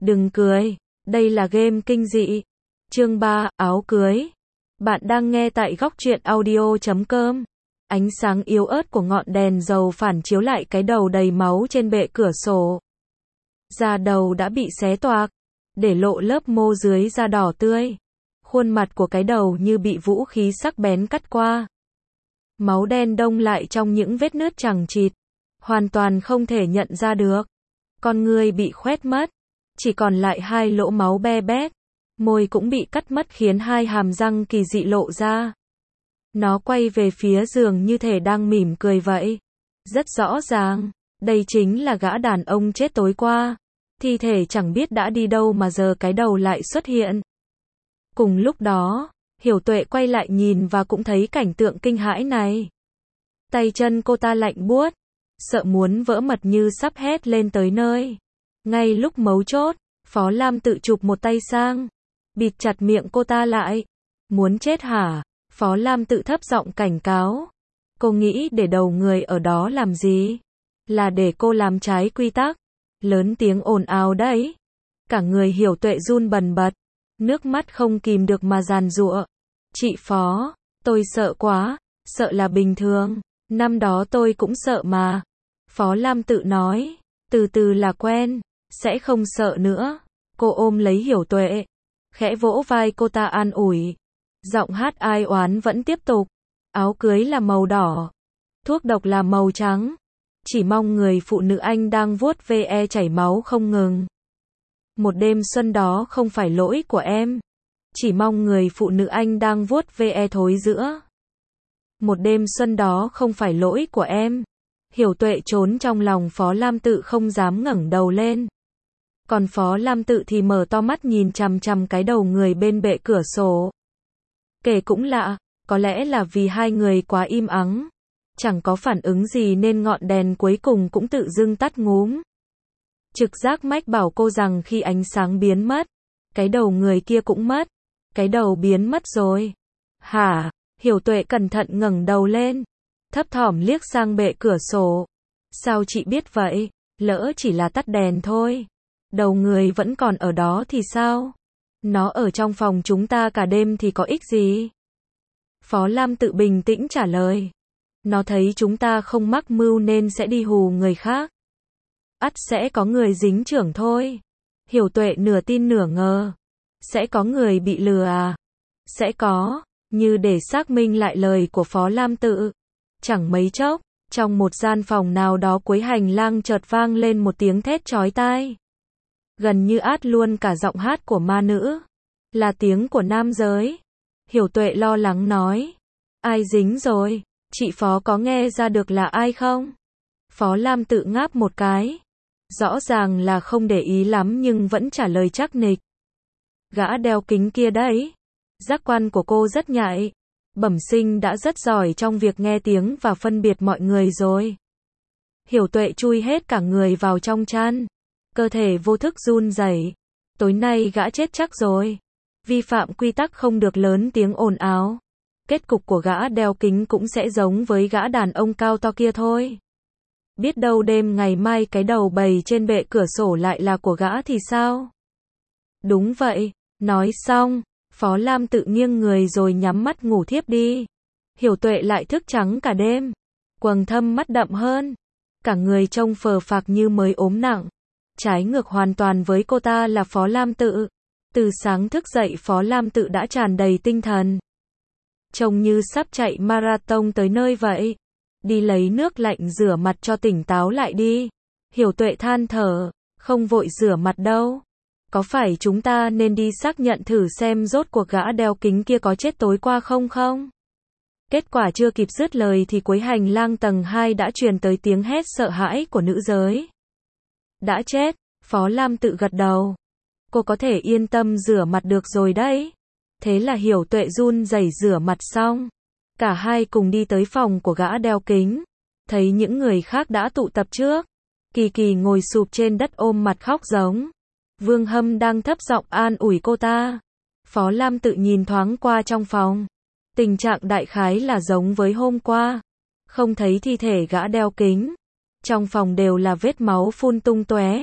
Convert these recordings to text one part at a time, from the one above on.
Đừng cười, đây là game kinh dị. Chương 3, áo cưới. Bạn đang nghe tại góc truyện audio.com. Ánh sáng yếu ớt của ngọn đèn dầu phản chiếu lại cái đầu đầy máu trên bệ cửa sổ. Da đầu đã bị xé toạc, để lộ lớp mô dưới da đỏ tươi. Khuôn mặt của cái đầu như bị vũ khí sắc bén cắt qua. Máu đen đông lại trong những vết nứt chằng chịt, hoàn toàn không thể nhận ra được. Con người bị khoét mất, chỉ còn lại hai lỗ máu be bét. Môi cũng bị cắt mất khiến hai hàm răng kỳ dị lộ ra. Nó quay về phía giường như thể đang mỉm cười vậy. Rất rõ ràng, đây chính là gã đàn ông chết tối qua. Thi thể chẳng biết đã đi đâu mà giờ cái đầu lại xuất hiện. Cùng lúc đó, Hiểu Tuệ quay lại nhìn và cũng thấy cảnh tượng kinh hãi này. Tay chân cô ta lạnh buốt, sợ muốn vỡ mật như sắp hét lên tới nơi. Ngay lúc mấu chốt, Phó Lam tự chụp một tay sang, bịt chặt miệng cô ta lại. Muốn chết hả? Phó Lam tự thấp giọng cảnh cáo. Cô nghĩ để đầu người ở đó làm gì? Là để cô làm trái quy tắc. Lớn tiếng ồn ào đấy. Cả người Hiểu Tuệ run bần bật, nước mắt không kìm được mà giàn giụa. Chị Phó, tôi sợ quá, sợ là bình thường. Năm đó tôi cũng sợ mà. Phó Lam tự nói, từ từ là quen, sẽ không sợ nữa. Cô ôm lấy Hiểu Tuệ, khẽ vỗ vai cô ta an ủi. Giọng hát ai oán vẫn tiếp tục. Áo cưới là màu đỏ, thuốc độc là màu trắng. Chỉ mong người phụ nữ anh đang vuốt ve chảy máu không ngừng. Một đêm xuân đó không phải lỗi của em. Chỉ mong người phụ nữ anh đang vuốt ve thối rữa. Một đêm xuân đó không phải lỗi của em. Hiểu Tuệ trốn trong lòng Phó Lam tự không dám ngẩng đầu lên. Còn Phó Lam tự thì mở to mắt nhìn chằm chằm cái đầu người bên bệ cửa sổ. Kể cũng lạ, có lẽ là vì hai người quá im ắng, chẳng có phản ứng gì nên ngọn đèn cuối cùng cũng tự dưng tắt ngúm. Trực giác mách bảo cô rằng khi ánh sáng biến mất, cái đầu người kia cũng mất. Cái đầu biến mất rồi. Hả? Hiểu Tuệ cẩn thận ngẩng đầu lên, thấp thỏm liếc sang bệ cửa sổ. Sao chị biết vậy? Lỡ chỉ là tắt đèn thôi. Đầu người vẫn còn ở đó thì sao? Nó ở trong phòng chúng ta cả đêm thì có ích gì? Phó Lam tự bình tĩnh trả lời. Nó thấy chúng ta không mắc mưu nên sẽ đi hù người khác. Ắt sẽ có người dính chưởng thôi. Hiểu Tuệ nửa tin nửa ngờ. Sẽ có người bị lừa à? Sẽ có, như để xác minh lại lời của Phó Lam tự. Chẳng mấy chốc, trong một gian phòng nào đó cuối hành lang chợt vang lên một tiếng thét chói tai. Gần như át luôn cả giọng hát của ma nữ. Là tiếng của nam giới. Hiểu Tuệ lo lắng nói. Ai dính rồi? Chị Phó có nghe ra được là ai không? Phó Lam tự ngáp một cái. Rõ ràng là không để ý lắm nhưng vẫn trả lời chắc nịch. Gã đeo kính kia đấy. Giác quan của cô rất nhạy. Bẩm sinh đã rất giỏi trong việc nghe tiếng và phân biệt mọi người rồi. Hiểu Tuệ chui hết cả người vào trong chăn. Cơ thể vô thức run rẩy. Tối nay gã chết chắc rồi. Vi phạm quy tắc không được lớn tiếng ồn ào. Kết cục của gã đeo kính cũng sẽ giống với gã đàn ông cao to kia thôi. Biết đâu đêm ngày mai cái đầu bầy trên bệ cửa sổ lại là của gã thì sao? Đúng vậy. Nói xong, Phó Lam tự nghiêng người rồi nhắm mắt ngủ thiếp đi. Hiểu Tuệ lại thức trắng cả đêm. Quầng thâm mắt đậm hơn. Cả người trông phờ phạc như mới ốm nặng. Trái ngược hoàn toàn với cô ta là Phó Lam tự. Từ sáng thức dậy Phó Lam tự đã tràn đầy tinh thần. Trông như sắp chạy marathon tới nơi vậy. Đi lấy nước lạnh rửa mặt cho tỉnh táo lại đi. Hiểu Tuệ than thở. Không vội rửa mặt đâu. Có phải chúng ta nên đi xác nhận thử xem rốt cuộc gã đeo kính kia có chết tối qua không? Kết quả chưa kịp dứt lời thì cuối hành lang tầng 2 đã truyền tới tiếng hét sợ hãi của nữ giới. Đã chết, Phó Lam tự gật đầu. Cô có thể yên tâm rửa mặt được rồi đấy. Thế là Hiểu Tuệ run rẩy rửa mặt xong. Cả hai cùng đi tới phòng của gã đeo kính. Thấy những người khác đã tụ tập trước. Kỳ Kỳ ngồi sụp trên đất ôm mặt khóc giống. Vương Hâm đang thấp giọng an ủi cô ta. Phó Lam tự nhìn thoáng qua trong phòng. Tình trạng đại khái là giống với hôm qua. Không thấy thi thể gã đeo kính. Trong phòng đều là vết máu phun tung tóe.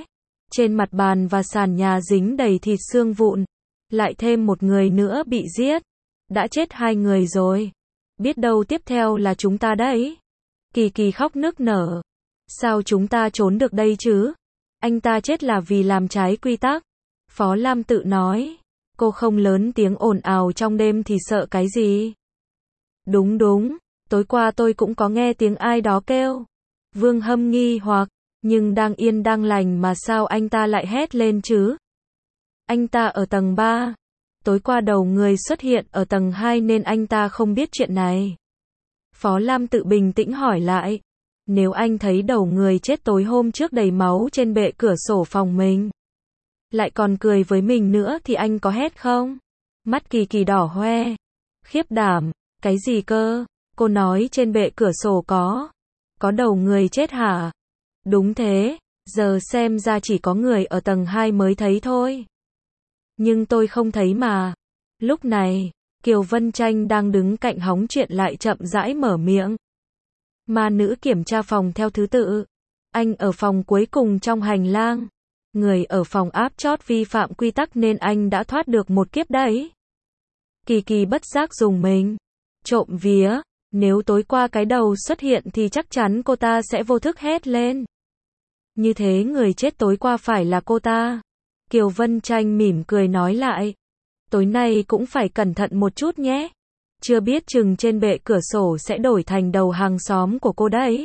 Trên mặt bàn và sàn nhà dính đầy thịt xương vụn. Lại thêm một người nữa bị giết. Đã chết 2 người rồi. Biết đâu tiếp theo là chúng ta đấy. Kỳ Kỳ khóc nức nở. Sao chúng ta trốn được đây chứ? Anh ta chết là vì làm trái quy tắc. Phó Lam Tự nói. Cô không lớn tiếng ồn ào trong đêm thì sợ cái gì? Đúng đúng, tối qua tôi cũng có nghe tiếng ai đó kêu. Vương Hâm nghi hoặc, nhưng đang yên đang lành mà sao anh ta lại hét lên chứ? Anh ta ở tầng 3. Tối qua đầu người xuất hiện ở tầng 2 nên anh ta không biết chuyện này. Phó Lam Tự bình tĩnh hỏi lại. Nếu anh thấy đầu người chết tối hôm trước đầy máu trên bệ cửa sổ phòng mình, lại còn cười với mình nữa thì anh có hét không? Mắt Kỳ Kỳ đỏ hoe. Khiếp đảm, cái gì cơ? Cô nói trên bệ cửa sổ có đầu người chết hả? Đúng thế, giờ xem ra chỉ có người ở tầng 2 mới thấy thôi. Nhưng tôi không thấy mà. Lúc này, Kiều Vân Tranh đang đứng cạnh hóng chuyện lại chậm rãi mở miệng. Ma nữ kiểm tra phòng theo thứ tự. Anh ở phòng cuối cùng trong hành lang. Người ở phòng áp chót vi phạm quy tắc nên anh đã thoát được một kiếp đấy. Kỳ Kỳ bất giác dùng mình. Trộm vía, nếu tối qua cái đầu xuất hiện thì chắc chắn cô ta sẽ vô thức hét lên. Như thế người chết tối qua phải là cô ta. Kiều Vân Tranh mỉm cười nói lại. Tối nay cũng phải cẩn thận một chút nhé. Chưa biết chừng trên bệ cửa sổ sẽ đổi thành đầu hàng xóm của cô đấy.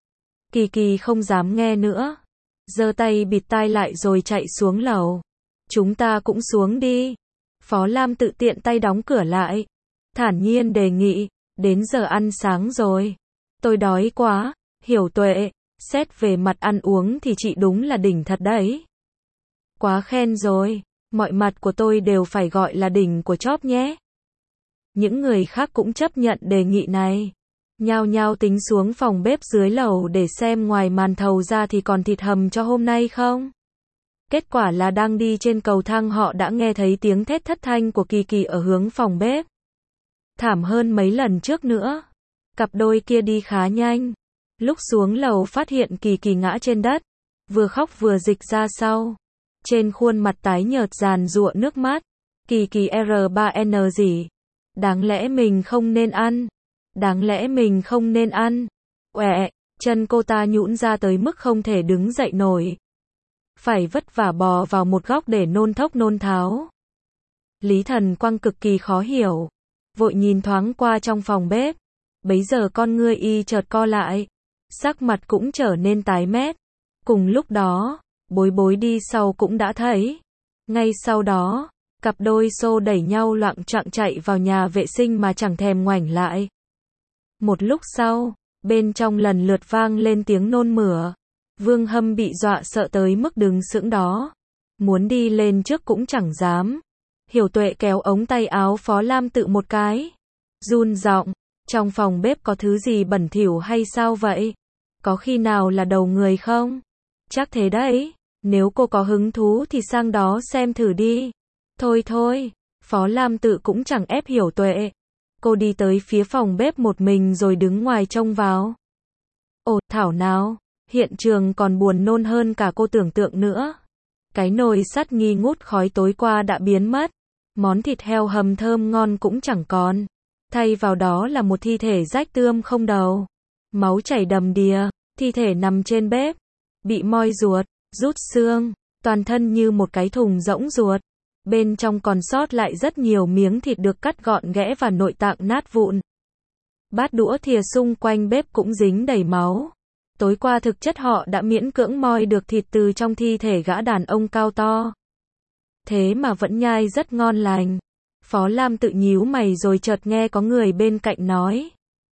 Kỳ Kỳ không dám nghe nữa. Giơ tay bịt tai lại rồi chạy xuống lầu. Chúng ta cũng xuống đi. Phó Lam Tự tiện tay đóng cửa lại. Thản nhiên đề nghị. Đến giờ ăn sáng rồi. Tôi đói quá. Hiểu Tuệ. Xét về mặt ăn uống thì chị đúng là đỉnh thật đấy. Quá khen rồi. Mọi mặt của tôi đều phải gọi là đỉnh của chóp nhé. Những người khác cũng chấp nhận đề nghị này. Nhao nhao tính xuống phòng bếp dưới lầu để xem ngoài màn thầu ra thì còn thịt hầm cho hôm nay không. Kết quả là đang đi trên cầu thang họ đã nghe thấy tiếng thét thất thanh của Kỳ Kỳ ở hướng phòng bếp. Thảm hơn mấy lần trước nữa. Cặp đôi kia đi khá nhanh. Lúc xuống lầu phát hiện Kỳ Kỳ ngã trên đất. Vừa khóc vừa dịch ra sau. Trên khuôn mặt tái nhợt giàn giụa nước mắt. Kỳ Kỳ R3N gì? Đáng lẽ mình không nên ăn. Đáng lẽ mình không nên ăn. Uẹ, chân cô ta nhũn ra tới mức không thể đứng dậy nổi. Phải vất vả bò vào một góc để nôn thốc nôn tháo. Lý Thần Quang cực kỳ khó hiểu. Vội nhìn thoáng qua trong phòng bếp. Bấy giờ con ngươi y chợt co lại. Sắc mặt cũng trở nên tái mét. Cùng lúc đó, Bối Bối đi sau cũng đã thấy. Ngay sau đó, cặp đôi xô đẩy nhau loạng choạng chạy vào nhà vệ sinh mà chẳng thèm ngoảnh lại. Một lúc sau, bên trong lần lượt vang lên tiếng nôn mửa. Vương Hâm bị dọa sợ tới mức đứng sững đó. Muốn đi lên trước cũng chẳng dám. Hiểu Tuệ kéo ống tay áo Phó Lam Tự một cái. Run giọng, trong phòng bếp có thứ gì bẩn thỉu hay sao vậy? Có khi nào là đầu người không? Chắc thế đấy. Nếu cô có hứng thú thì sang đó xem thử đi. Thôi thôi, Phó Lam Tự cũng chẳng ép Hiểu Tuệ. Cô đi tới phía phòng bếp một mình rồi đứng ngoài trông vào. Ồ, thảo nào, hiện trường còn buồn nôn hơn cả cô tưởng tượng nữa. Cái nồi sắt nghi ngút khói tối qua đã biến mất. Món thịt heo hầm thơm ngon cũng chẳng còn. Thay vào đó là một thi thể rách tươm không đầu. Máu chảy đầm đìa, thi thể nằm trên bếp. Bị moi ruột, rút xương, toàn thân như một cái thùng rỗng ruột. Bên trong còn sót lại rất nhiều miếng thịt được cắt gọn ghẽ và nội tạng nát vụn. Bát đũa thìa xung quanh bếp cũng dính đầy máu. Tối qua thực chất họ đã miễn cưỡng moi được thịt từ trong thi thể gã đàn ông cao to. Thế mà vẫn nhai rất ngon lành. Phó Lam Tự nhíu mày rồi chợt nghe có người bên cạnh nói.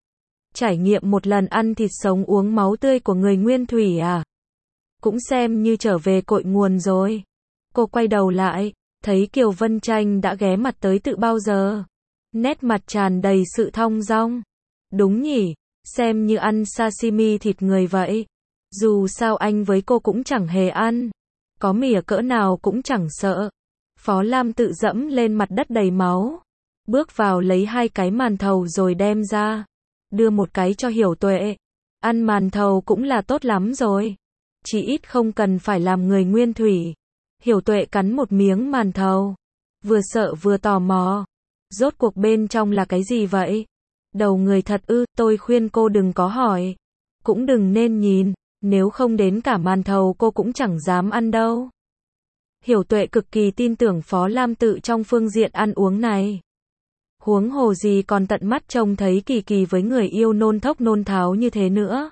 Trải nghiệm một lần ăn thịt sống uống máu tươi của người nguyên thủy à? Cũng xem như trở về cội nguồn rồi. Cô quay đầu lại, thấy Kiều Vân Tranh đã ghé mặt tới từ bao giờ. Nét mặt tràn đầy sự thong dong. Đúng nhỉ, xem như ăn sashimi thịt người vậy. Dù sao anh với cô cũng chẳng hề ăn. Có mỉa cỡ nào cũng chẳng sợ. Phó Lam Tự dẫm lên mặt đất đầy máu. Bước vào lấy 2 cái màn thầu rồi đem ra. Đưa một cái cho Hiểu Tuệ. Ăn màn thầu cũng là tốt lắm rồi. Chỉ ít không cần phải làm người nguyên thủy. Hiểu Tuệ cắn một miếng màn thầu. Vừa sợ vừa tò mò. Rốt cuộc bên trong là cái gì vậy? Đầu người thật ư, tôi khuyên cô đừng có hỏi. Cũng đừng nên nhìn, nếu không đến cả màn thầu cô cũng chẳng dám ăn đâu. Hiểu Tuệ cực kỳ tin tưởng Phó Lam Tự trong phương diện ăn uống này. Huống hồ gì còn tận mắt trông thấy Kỳ Kỳ với người yêu nôn thốc nôn tháo như thế nữa.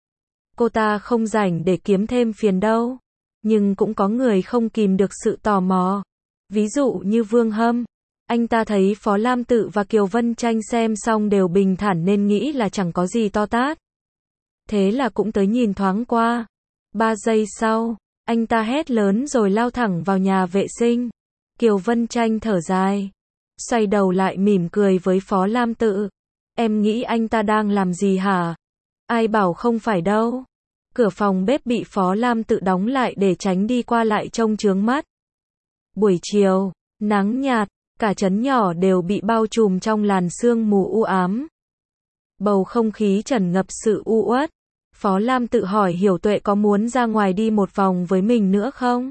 Cô ta không rảnh để kiếm thêm phiền đâu. Nhưng cũng có người không kìm được sự tò mò. Ví dụ như Vương Hâm. Anh ta thấy Phó Lam Tự và Kiều Vân Tranh xem xong đều bình thản nên nghĩ là chẳng có gì to tát. Thế là cũng tới nhìn thoáng qua. 3 giây sau, anh ta hét lớn rồi lao thẳng vào nhà vệ sinh. Kiều Vân Tranh thở dài. Xoay đầu lại mỉm cười với Phó Lam Tự. Em nghĩ anh ta đang làm gì hả? Ai bảo không phải đâu. Cửa phòng bếp bị Phó Lam Tự đóng lại để tránh đi qua lại trông chướng mắt. Buổi chiều, nắng nhạt, cả trấn nhỏ đều bị bao trùm trong làn sương mù u ám. Bầu không khí tràn ngập sự u uất. Phó Lam Tự hỏi Hiểu Tuệ có muốn ra ngoài đi một vòng với mình nữa không?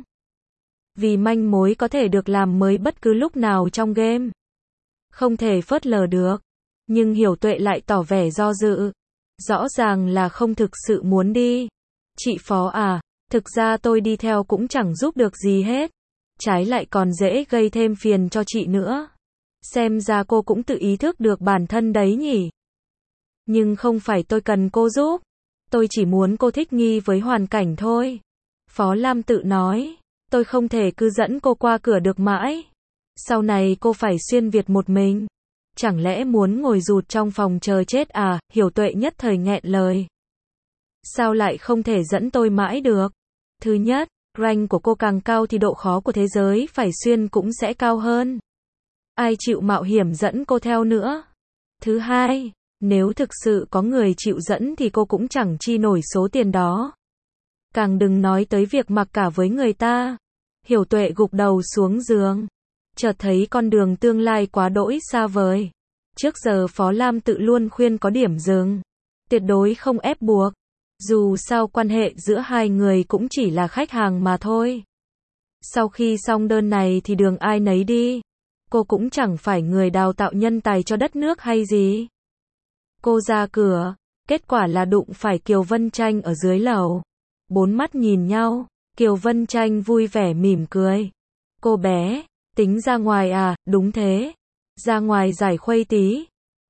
Vì manh mối có thể được làm mới bất cứ lúc nào trong game. Không thể phớt lờ được. Nhưng Hiểu Tuệ lại tỏ vẻ do dự. Rõ ràng là không thực sự muốn đi. Chị Phó à, thực ra tôi đi theo cũng chẳng giúp được gì hết. Trái lại còn dễ gây thêm phiền cho chị nữa. Xem ra cô cũng tự ý thức được bản thân đấy nhỉ. Nhưng không phải tôi cần cô giúp. Tôi chỉ muốn cô thích nghi với hoàn cảnh thôi. Phó Lam Tự nói. Tôi không thể cứ dẫn cô qua cửa được mãi. Sau này cô phải xuyên Việt một mình. Chẳng lẽ muốn ngồi rụt trong phòng chờ chết à? Hiểu Tuệ nhất thời nghẹn lời. Sao lại không thể dẫn tôi mãi được? Thứ nhất, rank của cô càng cao thì độ khó của thế giới phải xuyên cũng sẽ cao hơn. Ai chịu mạo hiểm dẫn cô theo nữa? Thứ hai, nếu thực sự có người chịu dẫn thì cô cũng chẳng chi nổi số tiền đó. Càng đừng nói tới việc mặc cả với người ta. Hiểu Tuệ gục đầu xuống giường. Chợt thấy con đường tương lai quá đỗi xa vời. Trước giờ Phó Lam Tự luôn khuyên có điểm dừng. Tuyệt đối không ép buộc. Dù sao quan hệ giữa hai người cũng chỉ là khách hàng mà thôi. Sau khi xong đơn này thì đường ai nấy đi. Cô cũng chẳng phải người đào tạo nhân tài cho đất nước hay gì. Cô ra cửa, kết quả là đụng phải Kiều Vân Tranh ở dưới lầu. Bốn mắt nhìn nhau, Kiều Vân Tranh vui vẻ mỉm cười. Cô bé, tính ra ngoài à? Đúng thế. Ra ngoài giải khuây tí.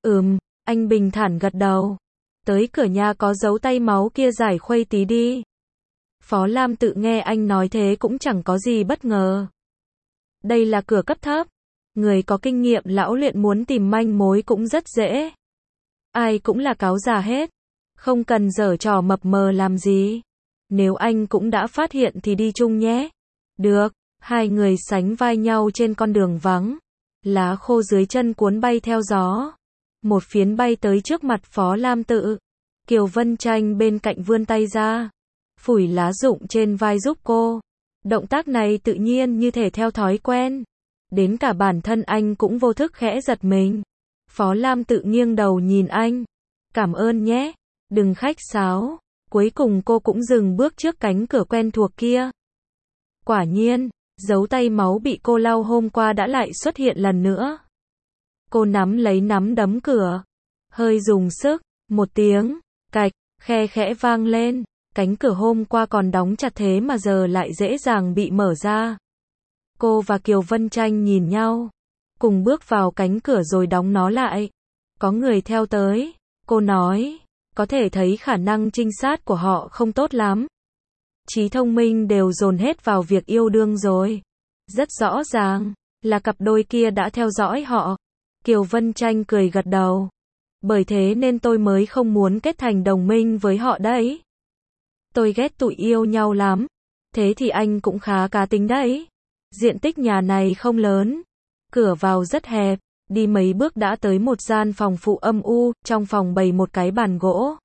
Anh bình thản gật đầu. Tới cửa nhà có dấu tay máu kia giải khuây tí đi. Phó Lam Tự nghe anh nói thế cũng chẳng có gì bất ngờ. Đây là cửa cấp thấp. Người có kinh nghiệm lão luyện muốn tìm manh mối cũng rất dễ. Ai cũng là cáo già hết. Không cần giở trò mập mờ làm gì. Nếu anh cũng đã phát hiện thì đi chung nhé. Được, hai người sánh vai nhau trên con đường vắng. Lá khô dưới chân cuốn bay theo gió. Một phiến bay tới trước mặt Phó Lam Tự. Kiều Vân Tranh bên cạnh vươn tay ra. Phủi lá rụng trên vai giúp cô. Động tác này tự nhiên như thể theo thói quen. Đến cả bản thân anh cũng vô thức khẽ giật mình. Phó Lam Tự nghiêng đầu nhìn anh. Cảm ơn nhé. Đừng khách sáo. Cuối cùng cô cũng dừng bước trước cánh cửa quen thuộc kia. Quả nhiên, dấu tay máu bị cô lau hôm qua đã lại xuất hiện lần nữa. Cô nắm lấy nắm đấm cửa. Hơi dùng sức. Một tiếng, cạch, khe khẽ vang lên. Cánh cửa hôm qua còn đóng chặt thế mà giờ lại dễ dàng bị mở ra. Cô và Kiều Vân Tranh nhìn nhau. Cùng bước vào cánh cửa rồi đóng nó lại. Có người theo tới. Cô nói. Có thể thấy khả năng trinh sát của họ không tốt lắm. Trí thông minh đều dồn hết vào việc yêu đương rồi. Rất rõ ràng là cặp đôi kia đã theo dõi họ. Kiều Vân Tranh cười gật đầu. Bởi thế nên tôi mới không muốn kết thành đồng minh với họ đấy. Tôi ghét tụi yêu nhau lắm. Thế thì anh cũng khá cá tính đấy. Diện tích nhà này không lớn. Cửa vào rất hẹp. Đi mấy bước đã tới một gian phòng phụ âm u. Trong phòng bày một cái bàn gỗ.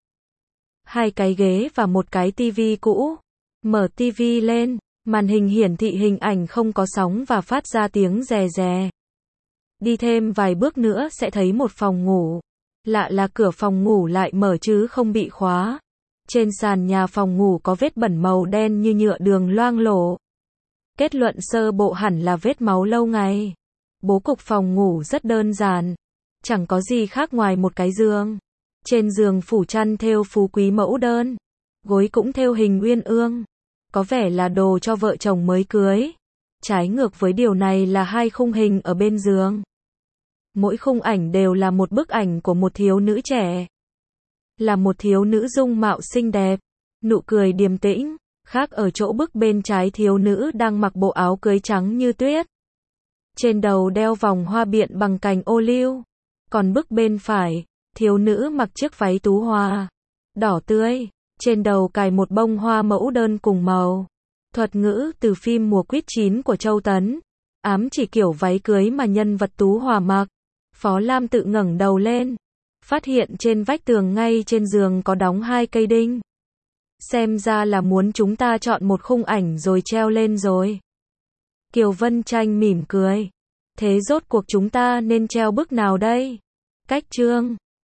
Hai cái ghế và một cái tivi cũ. Mở tivi lên. Màn hình hiển thị hình ảnh không có sóng và phát ra tiếng rè rè. Đi thêm vài bước nữa sẽ thấy một phòng ngủ. Lạ là cửa phòng ngủ lại mở chứ không bị khóa. Trên sàn nhà phòng ngủ có vết bẩn màu đen như nhựa đường loang lổ. Kết luận sơ bộ hẳn là vết máu lâu ngày. Bố cục phòng ngủ rất đơn giản. Chẳng có gì khác ngoài một cái giường. Trên giường phủ chăn thêu phú quý mẫu đơn. Gối cũng thêu hình uyên ương. Có vẻ là đồ cho vợ chồng mới cưới. Trái ngược với điều này là hai khung hình ở bên giường. Mỗi khung ảnh đều là một bức ảnh của một thiếu nữ trẻ. Là một thiếu nữ dung mạo xinh đẹp, nụ cười điềm tĩnh. Khác ở chỗ bức bên trái thiếu nữ đang mặc bộ áo cưới trắng như tuyết. Trên đầu đeo vòng hoa biện bằng cành ô liu. Còn bức bên phải, thiếu nữ mặc chiếc váy tú hoa, đỏ tươi. Trên đầu cài một bông hoa mẫu đơn cùng màu. Thuật ngữ từ phim Mùa Quýt Chín của Châu Tấn. Ám chỉ kiểu váy cưới mà nhân vật Tú Hòa mặc. Phó Lam tự ngẩng đầu lên. Phát hiện trên vách tường ngay trên giường có đóng 2 cây đinh. Xem ra là muốn chúng ta chọn một khung ảnh rồi treo lên rồi. Kiều Vân Tranh mỉm cười. Thế rốt cuộc chúng ta nên treo bức nào đây? Cách chương